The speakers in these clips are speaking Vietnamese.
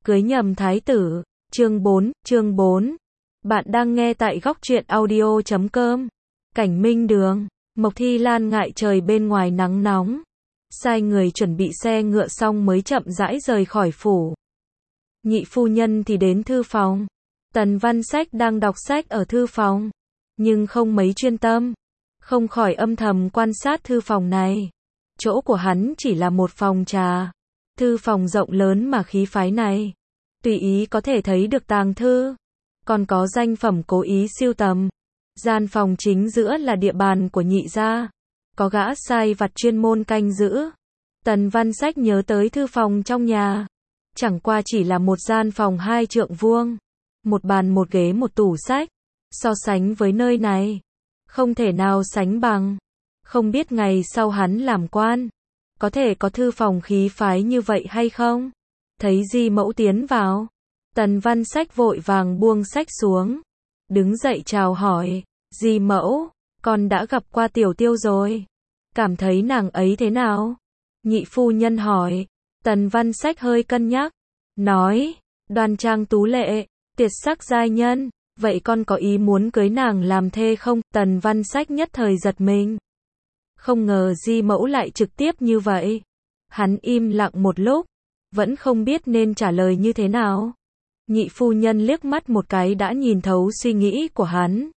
Cưới nhầm thái tử. Chương 4. Bạn đang nghe tại góc truyện audio.com. Cảnh Minh Đường. Mộc Thi Lan ngại trời bên ngoài nắng nóng, sai người chuẩn bị xe ngựa xong mới chậm rãi rời khỏi phủ. Nhị phu nhân thì đến thư phòng. Tần Văn Sách đang đọc sách ở thư phòng, nhưng không mấy chuyên tâm, không khỏi âm thầm quan sát thư phòng này. Chỗ của hắn chỉ là một phòng trà. Thư phòng rộng lớn mà khí phái này, tùy ý có thể thấy được tàng thư, còn có danh phẩm cố ý sưu tầm. Gian phòng chính giữa là địa bàn của nhị gia, có gã sai vặt chuyên môn canh giữ. Tần Văn Sách nhớ tới thư phòng trong nhà, chẳng qua chỉ là một gian phòng 2 trượng vuông, một bàn một ghế một tủ sách, so sánh với nơi này, không thể nào sánh bằng. Không biết ngày sau hắn làm quan, có thể có thư phòng khí phái như vậy hay không? Thấy Di Mẫu tiến vào, Tần Văn Sách vội vàng buông sách xuống, đứng dậy chào hỏi. Di Mẫu, con đã gặp qua Tiểu Tiêu rồi, cảm thấy nàng ấy thế nào? Nhị phu nhân hỏi. Tần Văn Sách hơi cân nhắc, nói, đoan trang tú lệ, tuyệt sắc giai nhân, vậy con có ý muốn cưới nàng làm thê không? Tần Văn Sách nhất thời giật mình, không ngờ Di Mẫu lại trực tiếp như vậy. Hắn im lặng một lúc, vẫn không biết nên trả lời như thế nào. Nhị phu nhân liếc mắt một cái đã nhìn thấu suy nghĩ của hắn,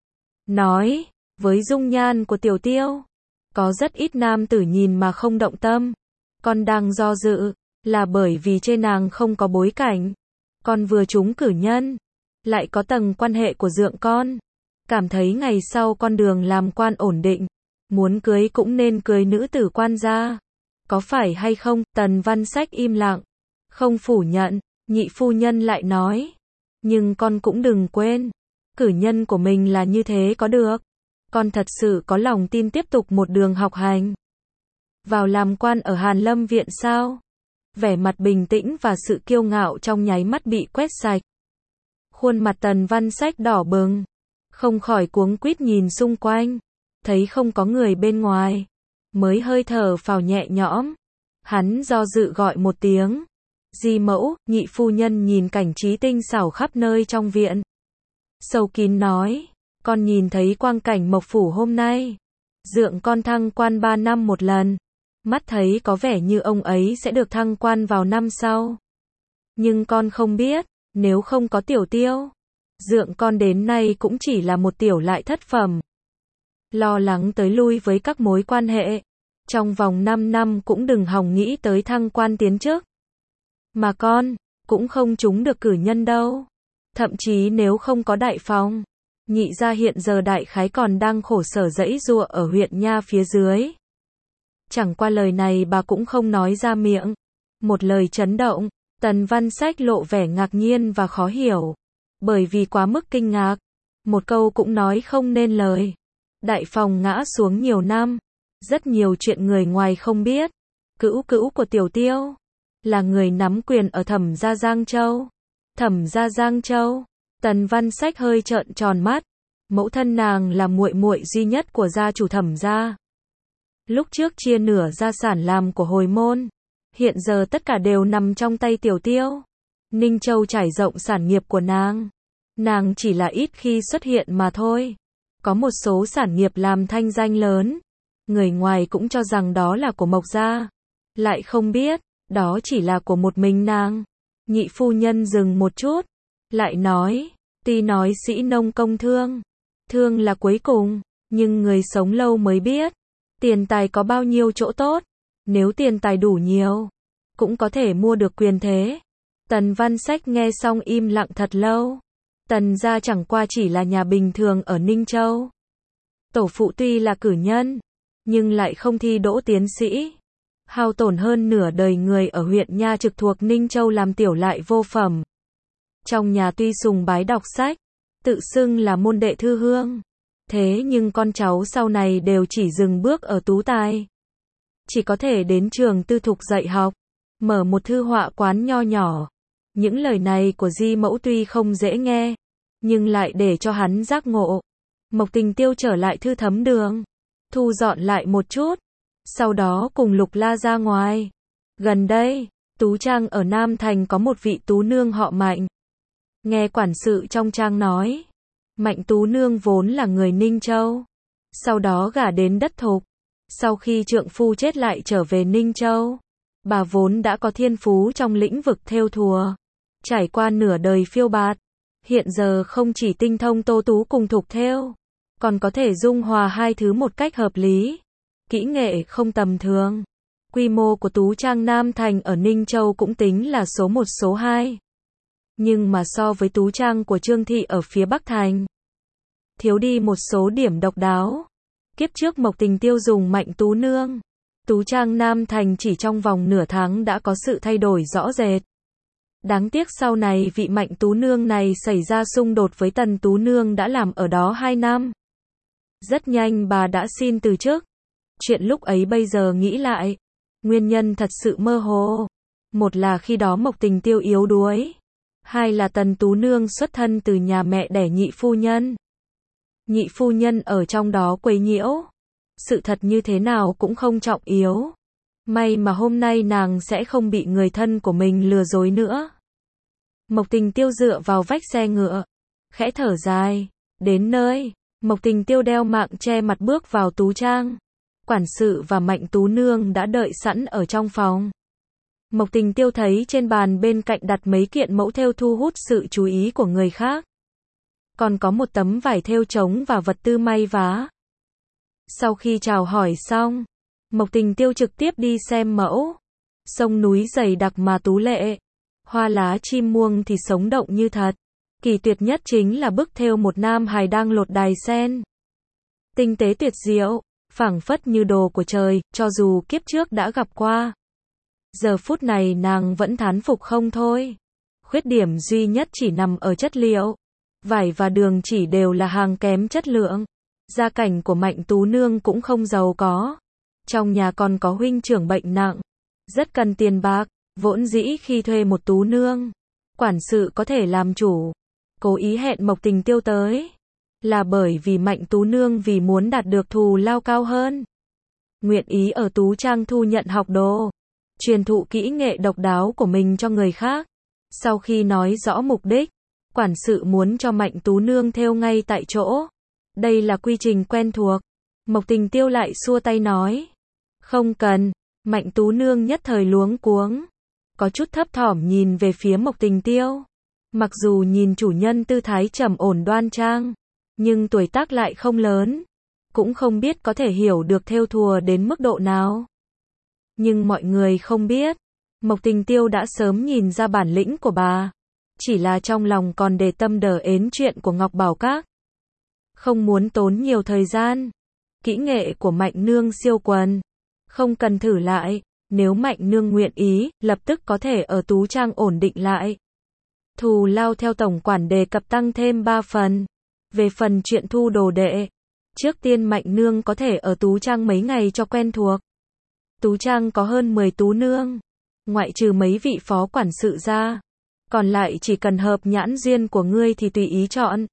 nói, với dung nhan của Tiểu Tiêu, có rất ít nam tử nhìn mà không động tâm. Con đang do dự, là bởi vì trên nàng không có bối cảnh. Con vừa trúng cử nhân, lại có tầng quan hệ của dượng con, cảm thấy ngày sau con đường làm quan ổn định, muốn cưới cũng nên cưới nữ tử quan gia. Có phải hay không? Tần Văn Sách im lặng, không phủ nhận. Nhị phu nhân lại nói, nhưng con cũng đừng quên, cử nhân của mình là như thế có được. Con thật sự có lòng tin tiếp tục một đường học hành, vào làm quan ở Hàn Lâm viện sao? Vẻ mặt bình tĩnh và sự kiêu ngạo trong nháy mắt bị quét sạch. Khuôn mặt Tần Văn Sách đỏ bừng, không khỏi cuống quýt nhìn xung quanh, thấy không có người bên ngoài, mới hơi thở phào nhẹ nhõm. Hắn do dự gọi một tiếng, Di Mẫu. Nhị phu nhân nhìn cảnh trí tinh xảo khắp nơi trong viện, sâu kín nói, con nhìn thấy quang cảnh Mộc phủ hôm nay, dượng con thăng quan 3 năm một lần, mắt thấy có vẻ như ông ấy sẽ được thăng quan vào năm sau. Nhưng con không biết, nếu không có Tiểu Tiêu, dượng con đến nay cũng chỉ là một tiểu lại thất phẩm. Lo lắng tới lui với các mối quan hệ, trong vòng 5 năm cũng đừng hòng nghĩ tới thăng quan tiến chức. Mà con, cũng không trúng được cử nhân đâu. Thậm chí nếu không có đại phòng, nhị gia hiện giờ đại khái còn đang khổ sở giãy giụa ở huyện Nha phía dưới. Chẳng qua lời này bà cũng không nói ra miệng. Một lời chấn động, Tần Văn Sách lộ vẻ ngạc nhiên và khó hiểu. Bởi vì quá mức kinh ngạc, một câu cũng nói không nên lời. Đại phòng ngã xuống nhiều năm, rất nhiều chuyện người ngoài không biết. Cữu cữu của Tiểu Tiêu là người nắm quyền ở Thẩm gia Giang Châu. Thẩm gia Giang Châu? Tần Văn Sách hơi trợn tròn mắt. Mẫu thân nàng là muội muội duy nhất của gia chủ Thẩm gia. Lúc trước chia nửa gia sản làm của hồi môn, hiện giờ tất cả đều nằm trong tay Tiểu Tiêu. Ninh Châu trải rộng sản nghiệp của nàng chỉ là ít khi xuất hiện mà thôi. Có một số sản nghiệp làm thanh danh lớn, người ngoài cũng cho rằng đó là của Mộc gia, lại không biết, đó chỉ là của một mình nàng. Nhị phu nhân dừng một chút, lại nói, tuy nói sĩ nông công thương, thương là cuối cùng, nhưng người sống lâu mới biết, tiền tài có bao nhiêu chỗ tốt, nếu tiền tài đủ nhiều, cũng có thể mua được quyền thế. Tần Văn Sách nghe xong im lặng thật lâu. Tần gia chẳng qua chỉ là nhà bình thường ở Ninh Châu. Tổ phụ tuy là cử nhân, nhưng lại không thi đỗ tiến sĩ. Hao tổn hơn nửa đời người ở huyện Nha trực thuộc Ninh Châu làm tiểu lại vô phẩm. Trong nhà tuy sùng bái đọc sách, tự xưng là môn đệ thư hương, thế nhưng con cháu sau này đều chỉ dừng bước ở tú tài. Chỉ có thể đến trường tư thục dạy học, mở một thư họa quán nho nhỏ. Những lời này của Di Mẫu tuy không dễ nghe, nhưng lại để cho hắn giác ngộ. Mộc Tình Tiêu trở lại thư thấm đường, thu dọn lại một chút, sau đó cùng Lục La ra ngoài. Gần đây, Tú Trang ở Nam Thành có một vị tú nương họ Mạnh. Nghe quản sự trong trang nói, Mạnh tú nương vốn là người Ninh Châu, sau đó gả đến đất Thục. Sau khi trượng phu chết lại trở về Ninh Châu, bà vốn đã có thiên phú trong lĩnh vực thêu thùa, trải qua nửa đời phiêu bạt, hiện giờ không chỉ tinh thông tô tú cùng thục thêu, còn có thể dung hòa hai thứ một cách hợp lý, kỹ nghệ không tầm thường. Quy mô của Tú Trang Nam Thành ở Ninh Châu cũng tính là số 1 số 2. Nhưng mà so với Tú Trang của Trương Thị ở phía Bắc Thành, thiếu đi một số điểm độc đáo. Kiếp trước Mộc Tình Tiêu dùng Mạnh tú nương, Tú Trang Nam Thành chỉ trong vòng nửa tháng đã có sự thay đổi rõ rệt. Đáng tiếc sau này vị Mạnh tú nương này xảy ra xung đột với Tần tú nương đã làm ở đó 2 năm. Rất nhanh bà đã xin từ chức. Chuyện lúc ấy bây giờ nghĩ lại, nguyên nhân thật sự mơ hồ. Một là khi đó Mộc Tình Tiêu yếu đuối. Hai là Tần tú nương xuất thân từ nhà mẹ đẻ nhị phu nhân. Nhị phu nhân ở trong đó quấy nhiễu. Sự thật như thế nào cũng không trọng yếu. May mà hôm nay nàng sẽ không bị người thân của mình lừa dối nữa. Mộc Tình Tiêu dựa vào vách xe ngựa, khẽ thở dài. Đến nơi, Mộc Tình Tiêu đeo mạng che mặt bước vào Tú Trang. Quản sự và Mạnh tú nương đã đợi sẵn ở trong phòng. Mộc Tình Tiêu thấy trên bàn bên cạnh đặt mấy kiện mẫu thêu thu hút sự chú ý của người khác. Còn có một tấm vải thêu trống và vật tư may vá. Sau khi chào hỏi xong, Mộc Tình Tiêu trực tiếp đi xem mẫu. Sông núi dày đặc mà tú lệ, hoa lá chim muông thì sống động như thật. Kỳ tuyệt nhất chính là bức thêu một nam hài đang lột đài sen. Tinh tế tuyệt diệu, phảng phất như đồ của trời, cho dù kiếp trước đã gặp qua. Giờ phút này nàng vẫn thán phục không thôi. Khuyết điểm duy nhất chỉ nằm ở chất liệu. Vải và đường chỉ đều là hàng kém chất lượng. Gia cảnh của Mạnh tú nương cũng không giàu có. Trong nhà còn có huynh trưởng bệnh nặng, rất cần tiền bạc. Vốn dĩ khi thuê một tú nương, quản sự có thể làm chủ. Cố ý hẹn Mộc Tình Tiêu tới, là bởi vì Mạnh tú nương vì muốn đạt được thù lao cao hơn, nguyện ý ở Tú Trang thu nhận học đồ, truyền thụ kỹ nghệ độc đáo của mình cho người khác. Sau khi nói rõ mục đích, quản sự muốn cho Mạnh tú nương thêu ngay tại chỗ. Đây là quy trình quen thuộc. Mộc Tình Tiêu lại xua tay nói, không cần. Mạnh tú nương nhất thời luống cuống, có chút thấp thỏm nhìn về phía Mộc Tình Tiêu. Mặc dù nhìn chủ nhân tư thái trầm ổn đoan trang, nhưng tuổi tác lại không lớn, cũng không biết có thể hiểu được thêu thùa đến mức độ nào. Nhưng mọi người không biết, Mộc Tình Tiêu đã sớm nhìn ra bản lĩnh của bà, chỉ là trong lòng còn để tâm đờ ến chuyện của Ngọc Bảo Các. Không muốn tốn nhiều thời gian. Kỹ nghệ của Mạnh nương siêu quần, không cần thử lại. Nếu Mạnh nương nguyện ý, lập tức có thể ở Tú Trang ổn định lại. Thù lao theo tổng quản đề cập tăng thêm 3 phần. Về phần chuyện thu đồ đệ, trước tiên Mạnh nương có thể ở Tú Trang mấy ngày cho quen thuộc. Tú Trang có hơn 10 tú nương, ngoại trừ mấy vị phó quản sự ra, còn lại chỉ cần hợp nhãn duyên của ngươi thì tùy ý chọn.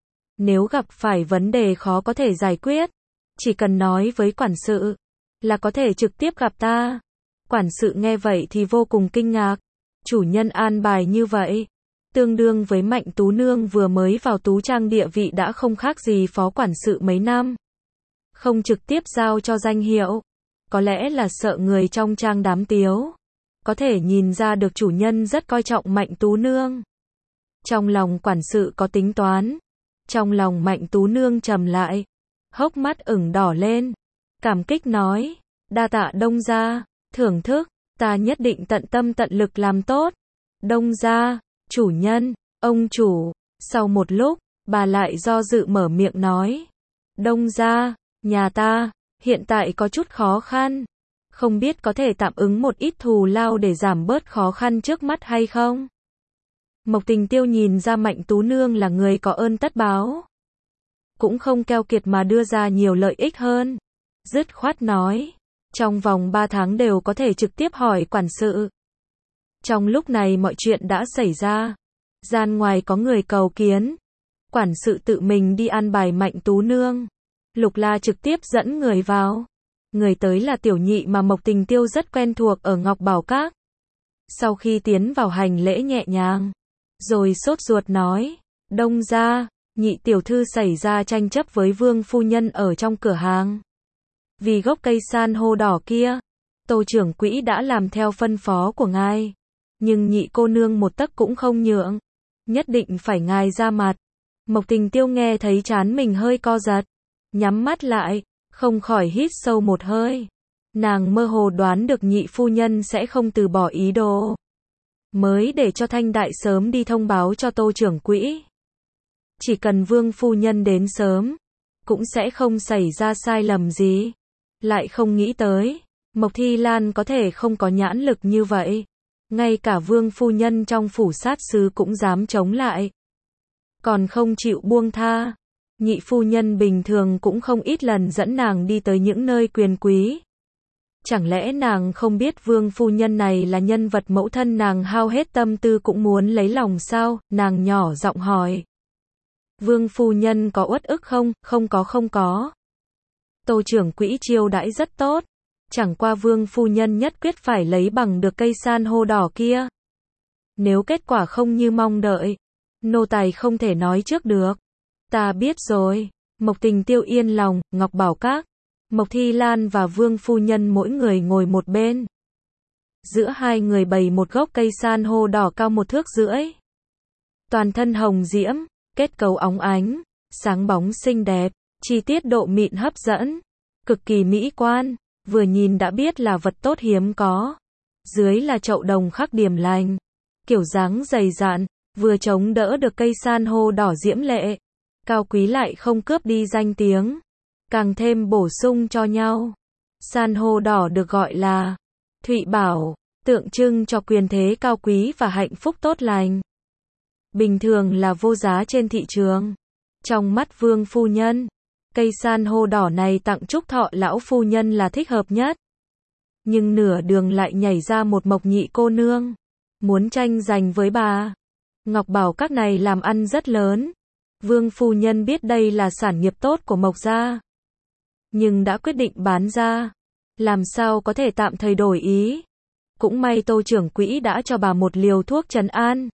Nếu gặp phải vấn đề khó có thể giải quyết, chỉ cần nói với quản sự, là có thể trực tiếp gặp ta. Quản sự nghe vậy thì vô cùng kinh ngạc. Chủ nhân an bài như vậy, tương đương với Mạnh tú nương vừa mới vào Tú Trang địa vị đã không khác gì phó quản sự mấy năm. Không trực tiếp giao cho danh hiệu, có lẽ là sợ người trong trang đám tiếu. Có thể nhìn ra được chủ nhân rất coi trọng Mạnh tú nương. Trong lòng quản sự có tính toán. Trong lòng Mạnh tú nương trầm lại, hốc mắt ửng đỏ lên, cảm kích nói, đa tạ Đông gia, thưởng thức, ta nhất định tận tâm tận lực làm tốt. Đông gia, chủ nhân, ông chủ. Sau một lúc, bà lại do dự mở miệng nói, Đông gia, nhà ta hiện tại có chút khó khăn, không biết có thể tạm ứng một ít thù lao để giảm bớt khó khăn trước mắt hay không? Mộc Tình Tiêu nhìn ra Mạnh tú nương là người có ơn tất báo, cũng không keo kiệt mà đưa ra nhiều lợi ích hơn. Dứt khoát nói, trong vòng 3 tháng đều có thể trực tiếp hỏi quản sự. Trong lúc này mọi chuyện đã xảy ra, gian ngoài có người cầu kiến, quản sự tự mình đi an bài Mạnh tú nương. Lục La trực tiếp dẫn người vào. Người tới là tiểu nhị mà Mộc Tình Tiêu rất quen thuộc ở Ngọc Bảo Các. Sau khi tiến vào hành lễ nhẹ nhàng, rồi sốt ruột nói, Đông gia, nhị tiểu thư xảy ra tranh chấp với Vương phu nhân ở trong cửa hàng. Vì gốc cây san hô đỏ kia, Tô trưởng quỹ đã làm theo phân phó của ngài. Nhưng nhị cô nương một tấc cũng không nhượng. Nhất định phải ngài ra mặt. Mộc Tình Tiêu nghe thấy trán mình hơi co giật. Nhắm mắt lại, không khỏi hít sâu một hơi. Nàng mơ hồ đoán được nhị phu nhân sẽ không từ bỏ ý đồ. Mới để cho Thanh Đại sớm đi thông báo cho Tô trưởng quỹ. Chỉ cần Vương phu nhân đến sớm, cũng sẽ không xảy ra sai lầm gì. Lại không nghĩ tới, Mộc Thi Lan có thể không có nhãn lực như vậy. Ngay cả Vương phu nhân trong phủ sát sứ cũng dám chống lại. Còn không chịu buông tha. Nhị phu nhân bình thường cũng không ít lần dẫn nàng đi tới những nơi quyền quý. Chẳng lẽ nàng không biết Vương phu nhân này là nhân vật mẫu thân nàng hao hết tâm tư cũng muốn lấy lòng sao? Nàng nhỏ giọng hỏi. Vương phu nhân có uất ức không? Không có. Tô trưởng quỹ chiêu đãi rất tốt. Chẳng qua Vương phu nhân nhất quyết phải lấy bằng được cây san hô đỏ kia. Nếu kết quả không như mong đợi, nô tài không thể nói trước được. Ta biết rồi. Mộc Tình Tiêu yên lòng, Ngọc Bảo Các. Mộc Thi Lan và Vương phu nhân mỗi người ngồi một bên. Giữa hai người bày một gốc cây san hô đỏ cao 1,5 thước. Toàn thân hồng diễm, kết cấu óng ánh, sáng bóng xinh đẹp, chi tiết độ mịn hấp dẫn, cực kỳ mỹ quan, vừa nhìn đã biết là vật tốt hiếm có. Dưới là chậu đồng khắc điểm lành, kiểu dáng dày dạn, vừa chống đỡ được cây san hô đỏ diễm lệ, cao quý lại không cướp đi danh tiếng, càng thêm bổ sung cho nhau. San hô đỏ được gọi là Thụy Bảo, tượng trưng cho quyền thế cao quý và hạnh phúc tốt lành. Bình thường là vô giá trên thị trường. Trong mắt Vương phu nhân, cây san hô đỏ này tặng chúc thọ lão phu nhân là thích hợp nhất. Nhưng nửa đường lại nhảy ra một Mộc nhị cô nương, muốn tranh giành với bà. Ngọc Bảo Các này làm ăn rất lớn. Vương phu nhân biết đây là sản nghiệp tốt của Mộc gia, nhưng đã quyết định bán ra. Làm sao có thể tạm thời đổi ý. Cũng may Tô trưởng quỹ đã cho bà một liều thuốc trấn an.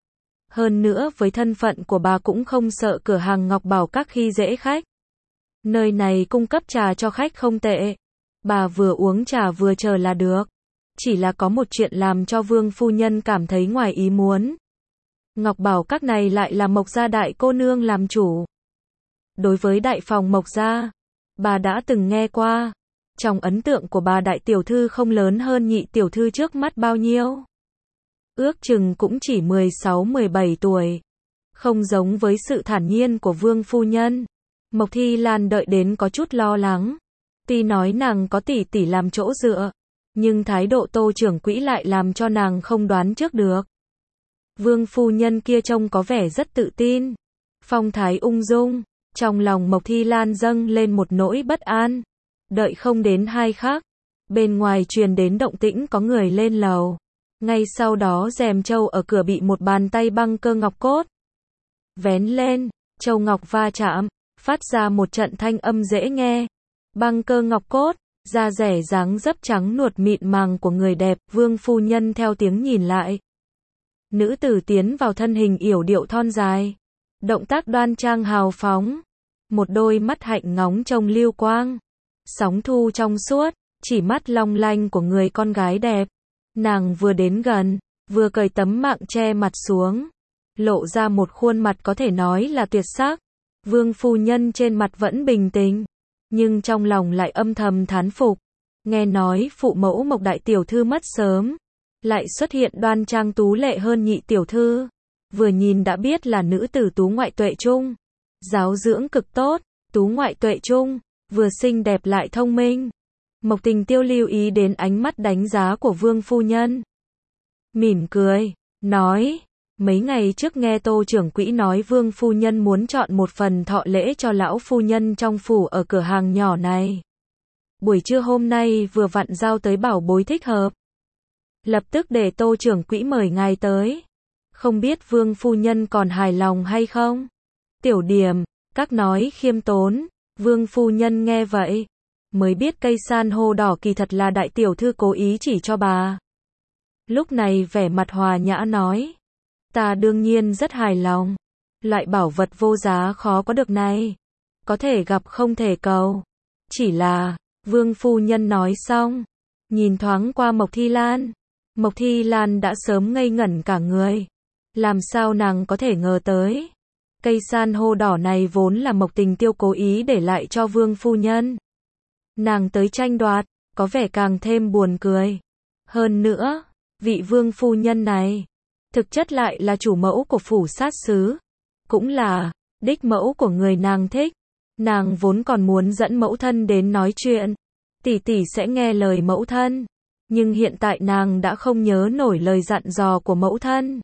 Hơn nữa với thân phận của bà cũng không sợ cửa hàng Ngọc Bảo Các khi dễ khách. Nơi này cung cấp trà cho khách không tệ. Bà vừa uống trà vừa chờ là được. Chỉ là có một chuyện làm cho Vương phu nhân cảm thấy ngoài ý muốn. Ngọc Bảo Các này lại là Mộc gia đại cô nương làm chủ. Đối với đại phòng Mộc gia, bà đã từng nghe qua. Trong ấn tượng của bà đại tiểu thư không lớn hơn nhị tiểu thư trước mắt bao nhiêu. Ước chừng cũng chỉ 16-17 tuổi. Không giống với sự thản nhiên của Vương phu nhân. Mộc Thi Lan đợi đến có chút lo lắng. Tuy nói nàng có tỷ tỷ làm chỗ dựa, nhưng thái độ Tô trưởng quỹ lại làm cho nàng không đoán trước được. Vương phu nhân kia trông có vẻ rất tự tin, phong thái ung dung. Trong lòng Mộc Thi Lan dâng lên một nỗi bất an. Đợi không đến 2 khắc, bên ngoài truyền đến động tĩnh có người lên lầu. Ngay sau đó rèm châu ở cửa bị một bàn tay băng cơ ngọc cốt vén lên, châu ngọc va chạm, phát ra một trận thanh âm dễ nghe. Băng cơ ngọc cốt, da rẻ dáng dấp trắng nuột mịn màng của người đẹp. Vương phu nhân theo tiếng nhìn lại. Nữ tử tiến vào, thân hình yểu điệu thon dài, động tác đoan trang hào phóng, một đôi mắt hạnh ngóng trông lưu quang, sóng thu trong suốt, chỉ mắt long lanh của người con gái đẹp. Nàng vừa đến gần, vừa cởi tấm mạng che mặt xuống, lộ ra một khuôn mặt có thể nói là tuyệt sắc. Vương phu nhân trên mặt vẫn bình tĩnh, nhưng trong lòng lại âm thầm thán phục. Nghe nói phụ mẫu Mộc đại tiểu thư mất sớm, lại xuất hiện đoan trang tú lệ hơn nhị tiểu thư. Vừa nhìn đã biết là nữ tử tú ngoại tuệ trung, giáo dưỡng cực tốt, tú ngoại tuệ trung, vừa xinh đẹp lại thông minh. Mộc Tình Tiêu lưu ý đến ánh mắt đánh giá của Vương phu nhân. Mỉm cười, nói, mấy ngày trước nghe Tô trưởng quỹ nói Vương phu nhân muốn chọn một phần thọ lễ cho lão phu nhân trong phủ ở cửa hàng nhỏ này. Buổi trưa hôm nay vừa vặn giao tới bảo bối thích hợp. Lập tức để Tô trưởng quỹ mời ngài tới. Không biết Vương phu nhân còn hài lòng hay không? Tiểu Điềm, các nói khiêm tốn. Vương phu nhân nghe vậy, mới biết cây san hô đỏ kỳ thật là đại tiểu thư cố ý chỉ cho bà. lúc này vẻ mặt hòa nhã nói. Ta đương nhiên rất hài lòng. Loại bảo vật vô giá khó có được này. Có thể gặp không thể cầu. Chỉ là, Vương phu nhân nói xong. Nhìn thoáng qua Mộc Thi Lan. Mộc Thi Lan đã sớm ngây ngẩn cả người. Làm sao nàng có thể ngờ tới. Cây san hô đỏ này vốn là Mộc Tình Tiêu cố ý để lại cho Vương phu nhân. Nàng tới tranh đoạt, có vẻ càng thêm buồn cười. Hơn nữa, vị Vương phu nhân này, thực chất lại là chủ mẫu của phủ sát sứ. Cũng là, đích mẫu của người nàng thích. Nàng vốn còn muốn dẫn mẫu thân đến nói chuyện. Tỷ tỷ sẽ nghe lời mẫu thân. Nhưng hiện tại nàng đã không nhớ nổi lời dặn dò của mẫu thân.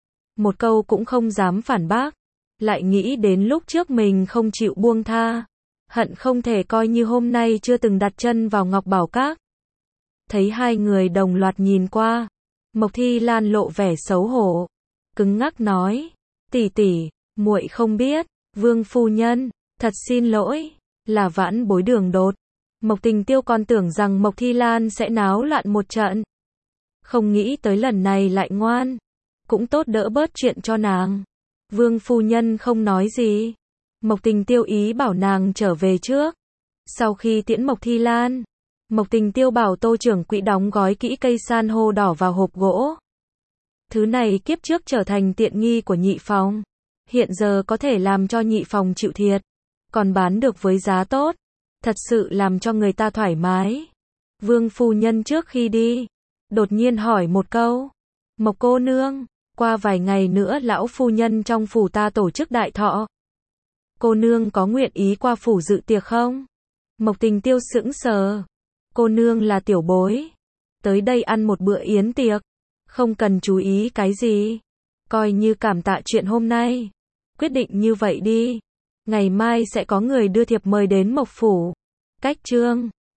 Một câu cũng không dám phản bác. Lại nghĩ đến lúc trước mình không chịu buông tha. Hận không thể coi như hôm nay chưa từng đặt chân vào Ngọc Bảo Các. Thấy hai người đồng loạt nhìn qua. Mộc Thi Lan lộ vẻ xấu hổ. Cứng ngắc nói. Tỷ tỷ, muội không biết. Vương phu nhân, thật xin lỗi. Là vãn bối đường đột. Mộc Tình Tiêu còn tưởng rằng Mộc Thi Lan sẽ náo loạn một trận. Không nghĩ tới lần này lại ngoan. Cũng tốt đỡ bớt chuyện cho nàng. Vương phu nhân không nói gì. Mộc Tình Tiêu ý bảo nàng trở về trước. Sau khi tiễn Mộc Thi Lan, Mộc Tình Tiêu bảo Tô trưởng quỹ đóng gói kỹ cây san hô đỏ vào hộp gỗ. Thứ này kiếp trước trở thành tiện nghi của nhị phòng. Hiện giờ có thể làm cho nhị phòng chịu thiệt. Còn bán được với giá tốt. Thật sự làm cho người ta thoải mái. Vương phu nhân trước khi đi, đột nhiên hỏi một câu. Mộc cô nương, qua vài ngày nữa lão phu nhân trong phủ ta tổ chức đại thọ. Cô nương có nguyện ý qua phủ dự tiệc không? Mộc Tình Tiêu sững sờ. Cô nương là tiểu bối. Tới đây ăn một bữa yến tiệc. Không cần chú ý cái gì. Coi như cảm tạ chuyện hôm nay. Quyết định như vậy đi. Ngày mai sẽ có người đưa thiệp mời đến Mộc phủ. Cách chương